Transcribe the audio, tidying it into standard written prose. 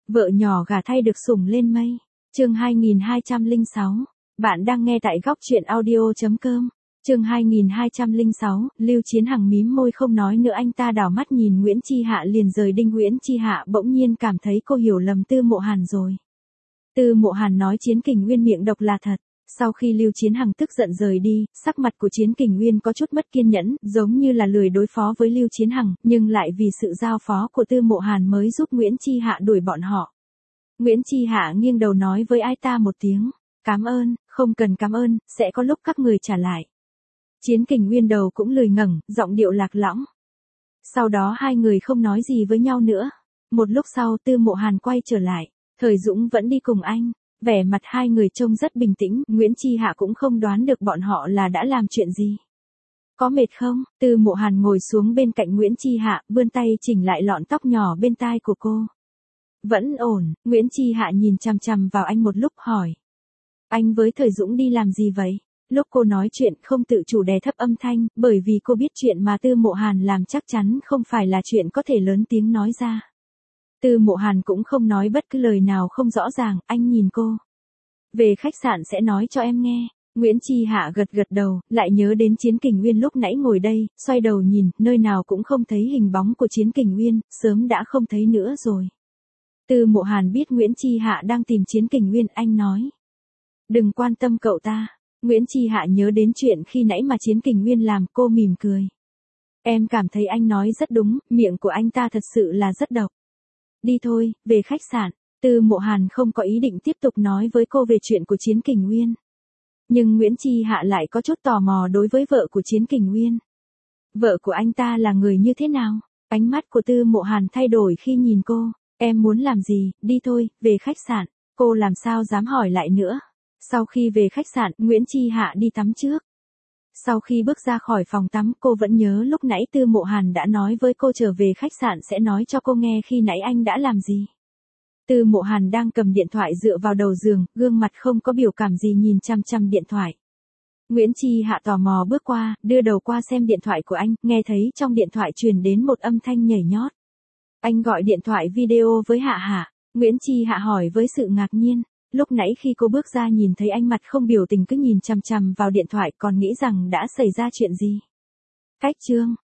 Vợ nhỏ gả thay được sủng lên mây. Chương 2206. Bạn đang nghe tại góc truyện audio.com. Chương 2206, Lưu Chiến Hằng mím môi không nói nữa, anh ta đảo mắt nhìn Nguyễn Chi Hạ liền rời đi. Nguyễn Chi Hạ bỗng nhiên cảm thấy cô hiểu lầm Tư Mộ Hàn rồi. Tư Mộ Hàn nói Chiến Kình Nguyên miệng độc là thật. Sau khi Lưu Chiến Hằng tức giận rời đi, sắc mặt của Chiến Kình Nguyên có chút mất kiên nhẫn, giống như là lười đối phó với Lưu Chiến Hằng, nhưng lại vì sự giao phó của Tư Mộ Hàn mới giúp Nguyễn Chi Hạ đuổi bọn họ. Nguyễn Chi Hạ nghiêng đầu nói với ai ta một tiếng, cảm ơn, không cần cảm ơn, sẽ có lúc các người trả lại. Chiến Kình Nguyên đầu cũng lười ngẩng, giọng điệu lạc lõng. Sau đó hai người không nói gì với nhau nữa. Một lúc sau Tư Mộ Hàn quay trở lại, Thời Dũng vẫn đi cùng anh. Vẻ mặt hai người trông rất bình tĩnh, Nguyễn Chi Hạ cũng không đoán được bọn họ là đã làm chuyện gì. Có mệt không? Tư Mộ Hàn ngồi xuống bên cạnh Nguyễn Chi Hạ, vươn tay chỉnh lại lọn tóc nhỏ bên tai của cô. Vẫn ổn, Nguyễn Chi Hạ nhìn chằm chằm vào anh một lúc hỏi. Anh với Thời Dũng đi làm gì vậy? Lúc cô nói chuyện không tự chủ đè thấp âm thanh, bởi vì cô biết chuyện mà Tư Mộ Hàn làm chắc chắn không phải là chuyện có thể lớn tiếng nói ra. Tư Mộ Hàn cũng không nói bất cứ lời nào không rõ ràng, anh nhìn cô. Về khách sạn sẽ nói cho em nghe. Nguyễn Chi Hạ gật gật đầu, lại nhớ đến Chiến Kình Nguyên lúc nãy ngồi đây, xoay đầu nhìn, nơi nào cũng không thấy hình bóng của Chiến Kình Nguyên, sớm đã không thấy nữa rồi. Tư Mộ Hàn biết Nguyễn Chi Hạ đang tìm Chiến Kình Nguyên, anh nói. Đừng quan tâm cậu ta. Nguyễn Chi Hạ nhớ đến chuyện khi nãy mà Chiến Kình Nguyên làm, cô mỉm cười. Em cảm thấy anh nói rất đúng, miệng của anh ta thật sự là rất độc. Đi thôi, về khách sạn. Tư Mộ Hàn không có ý định tiếp tục nói với cô về chuyện của Chiến Kình Nguyên. Nhưng Nguyễn Chi Hạ lại có chút tò mò đối với vợ của Chiến Kình Nguyên. Vợ của anh ta là người như thế nào? Ánh mắt của Tư Mộ Hàn thay đổi khi nhìn cô. Em muốn làm gì, đi thôi, về khách sạn. Cô làm sao dám hỏi lại nữa. Sau khi về khách sạn, Nguyễn Chi Hạ đi tắm trước. Sau khi bước ra khỏi phòng tắm, cô vẫn nhớ lúc nãy Tư Mộ Hàn đã nói với cô trở về khách sạn sẽ nói cho cô nghe khi nãy anh đã làm gì. Tư Mộ Hàn đang cầm điện thoại dựa vào đầu giường, gương mặt không có biểu cảm gì nhìn chăm chăm điện thoại. Nguyễn Chi Hạ tò mò bước qua, đưa đầu qua xem điện thoại của anh, nghe thấy trong điện thoại truyền đến một âm thanh nhảy nhót. Anh gọi điện thoại video với Hạ Hạ. Nguyễn Chi Hạ hỏi với sự ngạc nhiên. Lúc nãy khi cô bước ra nhìn thấy anh mặt không biểu tình cứ nhìn chằm chằm vào điện thoại, còn nghĩ rằng đã xảy ra chuyện gì. Cách chương